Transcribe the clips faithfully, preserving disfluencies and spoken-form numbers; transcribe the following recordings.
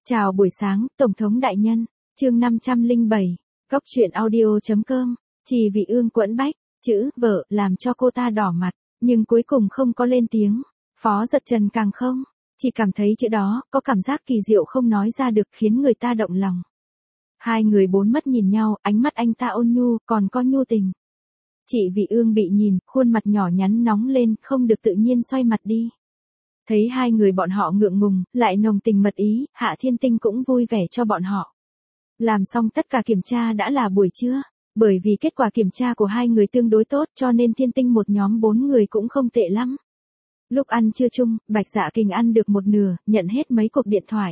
Chào buổi sáng, Tổng thống đại nhân, chương năm trăm lẻ bảy, góc truyện audio.com, Trì Vị Ương quẫn bách, chữ, vợ, làm cho cô ta đỏ mặt, nhưng cuối cùng không có lên tiếng, Phó Dật Trần càng không, chỉ cảm thấy chữ đó, có cảm giác kỳ diệu không nói ra được khiến người ta động lòng. Hai người bốn mắt nhìn nhau, ánh mắt anh ta ôn nhu, còn có nhu tình. Chị Vị Ương bị nhìn, khuôn mặt nhỏ nhắn nóng lên, không được tự nhiên xoay mặt đi. Thấy hai người bọn họ ngượng ngùng, lại nồng tình mật ý, Hạ Thiên Tinh cũng vui vẻ cho bọn họ. Làm xong tất cả kiểm tra đã là buổi trưa, bởi vì kết quả kiểm tra của hai người tương đối tốt cho nên Thiên Tinh một nhóm bốn người cũng không tệ lắm. Lúc ăn trưa chung, Bạch Dạ Kình ăn được một nửa, nhận hết mấy cuộc điện thoại.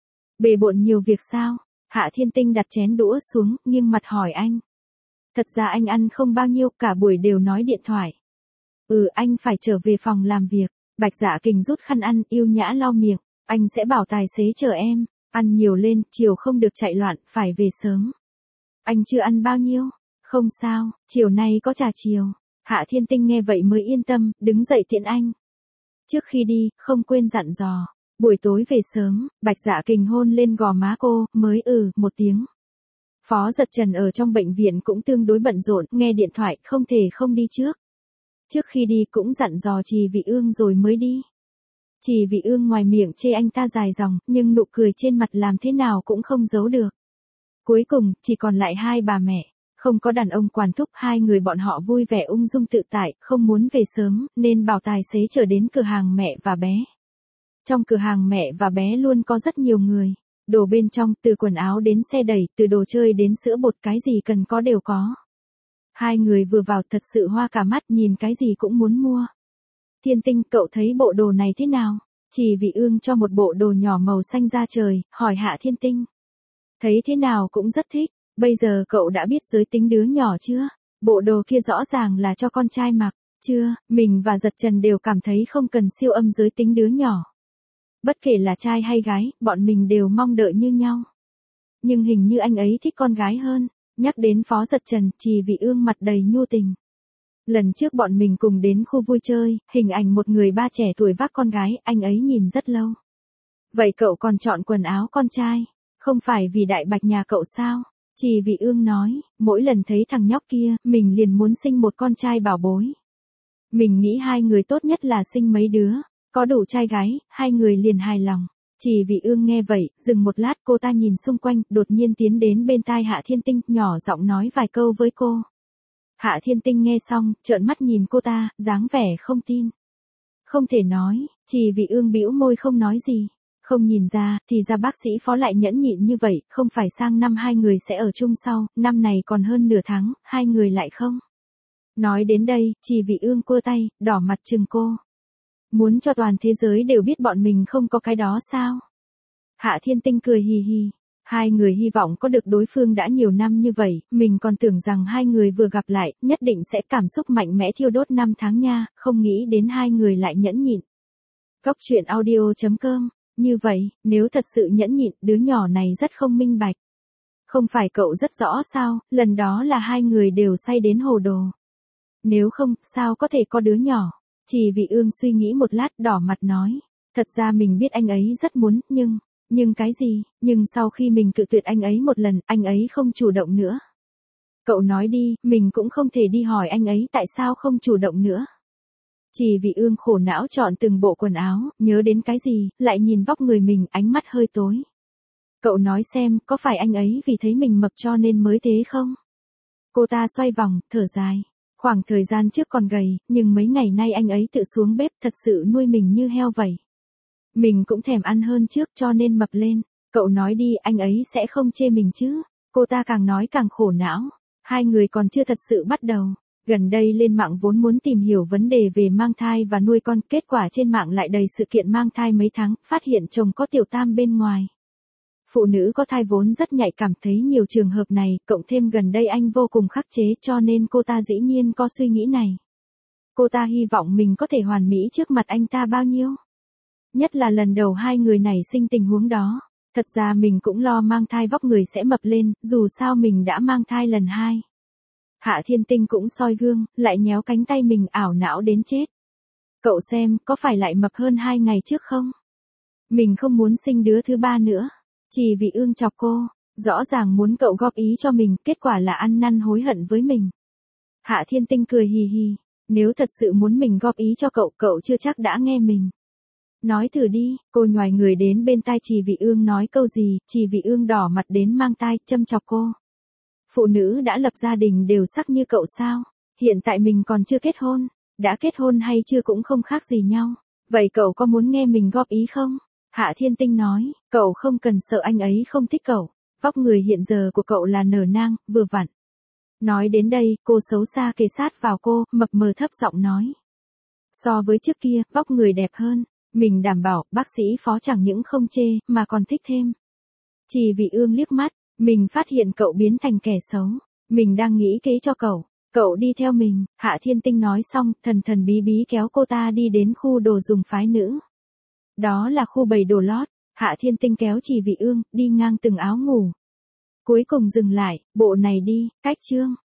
Bề bộn nhiều việc sao? Hạ Thiên Tinh đặt chén đũa xuống, nghiêng mặt hỏi anh. Thật ra anh ăn không bao nhiêu, cả buổi đều nói điện thoại. Ừ, anh phải trở về phòng làm việc. Bạch Dạ Kình rút khăn ăn, yêu nhã lau miệng, anh sẽ bảo tài xế chờ em, ăn nhiều lên, chiều không được chạy loạn, phải về sớm. Anh chưa ăn bao nhiêu? Không sao, chiều nay có trà chiều. Hạ Thiên Tinh nghe vậy mới yên tâm, đứng dậy tiễn anh. Trước khi đi, không quên dặn dò, buổi tối về sớm. Bạch Dạ Kình hôn lên gò má cô, mới ừ, một tiếng. Phó Dật Trần ở trong bệnh viện cũng tương đối bận rộn, nghe điện thoại, không thể không đi trước. Trước khi đi cũng dặn dò Trì Vị Ương rồi mới đi. Trì Vị Ương ngoài miệng chê anh ta dài dòng, nhưng nụ cười trên mặt làm thế nào cũng không giấu được. Cuối cùng, chỉ còn lại hai bà mẹ, không có đàn ông quản thúc, hai người bọn họ vui vẻ ung dung tự tại, không muốn về sớm, nên bảo tài xế chở đến cửa hàng mẹ và bé. Trong cửa hàng mẹ và bé luôn có rất nhiều người, đồ bên trong, từ quần áo đến xe đẩy, từ đồ chơi đến sữa bột, cái gì cần có đều có. Hai người vừa vào thật sự hoa cả mắt, nhìn cái gì cũng muốn mua. Thiên Tinh, cậu thấy bộ đồ này thế nào? Trì Vị Ương cho một bộ đồ nhỏ màu xanh da trời, hỏi Hạ Thiên Tinh. Thấy thế nào cũng rất thích, bây giờ cậu đã biết giới tính đứa nhỏ chưa? Bộ đồ kia rõ ràng là cho con trai mặc, chưa, mình và Dật Trần đều cảm thấy không cần siêu âm giới tính đứa nhỏ. Bất kể là trai hay gái, bọn mình đều mong đợi như nhau. Nhưng hình như anh ấy thích con gái hơn. Nhắc đến Phó Dật Trần, Trì Vị Ương mặt đầy nhu tình. Lần trước bọn mình cùng đến khu vui chơi, hình ảnh một người ba trẻ tuổi vác con gái, anh ấy nhìn rất lâu. Vậy cậu còn chọn quần áo con trai, không phải vì đại bạch nhà cậu sao? Trì Vị Ương nói, mỗi lần thấy thằng nhóc kia, mình liền muốn sinh một con trai bảo bối. Mình nghĩ hai người tốt nhất là sinh mấy đứa, có đủ trai gái, hai người liền hài lòng. Trì Vị Ương nghe vậy, dừng một lát, cô ta nhìn xung quanh, đột nhiên tiến đến bên tai Hạ Thiên Tinh, nhỏ giọng nói vài câu với cô. Hạ Thiên Tinh nghe xong, trợn mắt nhìn cô ta, dáng vẻ không tin. Không thể nói, Trì Vị Ương bĩu môi không nói gì. Không nhìn ra, thì ra bác sĩ Phó lại nhẫn nhịn như vậy, không phải sang năm hai người sẽ ở chung sau, năm này còn hơn nửa tháng, hai người lại không. Nói đến đây, Trì Vị Ương cua tay, đỏ mặt chừng cô. Muốn cho toàn thế giới đều biết bọn mình không có cái đó sao? Hạ Thiên Tinh cười hì hì. Hai người hy vọng có được đối phương đã nhiều năm như vậy, mình còn tưởng rằng hai người vừa gặp lại, nhất định sẽ cảm xúc mạnh mẽ thiêu đốt năm tháng nha, không nghĩ đến hai người lại nhẫn nhịn. Góc truyện audio.com, như vậy, nếu thật sự nhẫn nhịn, đứa nhỏ này rất không minh bạch. Không phải cậu rất rõ sao, lần đó là hai người đều say đến hồ đồ. Nếu không, sao có thể có đứa nhỏ? Trì Vị Ương suy nghĩ một lát, đỏ mặt nói. Thật ra mình biết anh ấy rất muốn, nhưng, nhưng cái gì, nhưng sau khi mình cự tuyệt anh ấy một lần, anh ấy không chủ động nữa. Cậu nói đi, mình cũng không thể đi hỏi anh ấy tại sao không chủ động nữa. Trì Vị Ương khổ não chọn từng bộ quần áo, nhớ đến cái gì, lại nhìn vóc người mình, ánh mắt hơi tối. Cậu nói xem, có phải anh ấy vì thấy mình mập cho nên mới thế không? Cô ta xoay vòng, thở dài. Khoảng thời gian trước còn gầy, nhưng mấy ngày nay anh ấy tự xuống bếp, thật sự nuôi mình như heo vậy. Mình cũng thèm ăn hơn trước cho nên mập lên. Cậu nói đi, anh ấy sẽ không chê mình chứ? Cô ta càng nói càng khổ não. Hai người còn chưa thật sự bắt đầu. Gần đây lên mạng vốn muốn tìm hiểu vấn đề về mang thai và nuôi con, kết quả trên mạng lại đầy sự kiện mang thai mấy tháng, phát hiện chồng có tiểu tam bên ngoài. Phụ nữ có thai vốn rất nhạy cảm, thấy nhiều trường hợp này, cộng thêm gần đây anh vô cùng khắc chế cho nên cô ta dĩ nhiên có suy nghĩ này. Cô ta hy vọng mình có thể hoàn mỹ trước mặt anh ta bao nhiêu. Nhất là lần đầu hai người này sinh tình huống đó. Thật ra mình cũng lo mang thai vóc người sẽ mập lên, dù sao mình đã mang thai lần hai. Hạ Thiên Tinh cũng soi gương, lại nhéo cánh tay mình, ảo não đến chết. Cậu xem, có phải lại mập hơn hai ngày trước không? Mình không muốn sinh đứa thứ ba nữa. Chỉ vì ương chọc cô, rõ ràng muốn cậu góp ý cho mình, kết quả là ăn năn hối hận với mình. Hạ Thiên Tinh cười hì hì, nếu thật sự muốn mình góp ý cho cậu, cậu chưa chắc đã nghe mình. Nói thử đi, cô nhoài người đến bên tai Chỉ Vị Ương nói câu gì, Chỉ Vị Ương đỏ mặt đến mang tai, châm chọc cô. Phụ nữ đã lập gia đình đều sắc như cậu sao? Hiện tại mình còn chưa kết hôn, đã kết hôn hay chưa cũng không khác gì nhau. Vậy cậu có muốn nghe mình góp ý không? Hạ Thiên Tinh nói, cậu không cần sợ anh ấy không thích cậu, vóc người hiện giờ của cậu là nở nang, vừa vặn. Nói đến đây, cô xấu xa kề sát vào cô, mập mờ thấp giọng nói. So với trước kia, vóc người đẹp hơn, mình đảm bảo bác sĩ Phó chẳng những không chê, mà còn thích thêm. Chỉ Vị Ương liếc mắt, mình phát hiện cậu biến thành kẻ xấu, mình đang nghĩ kế cho cậu, cậu đi theo mình. Hạ Thiên Tinh nói xong, thần thần bí bí kéo cô ta đi đến khu đồ dùng phái nữ. Đó là khu bày đồ lót, Hạ Thiên Tinh kéo Chỉ Vị Ương, đi ngang từng áo ngủ. Cuối cùng dừng lại, bộ này đi, cách chương.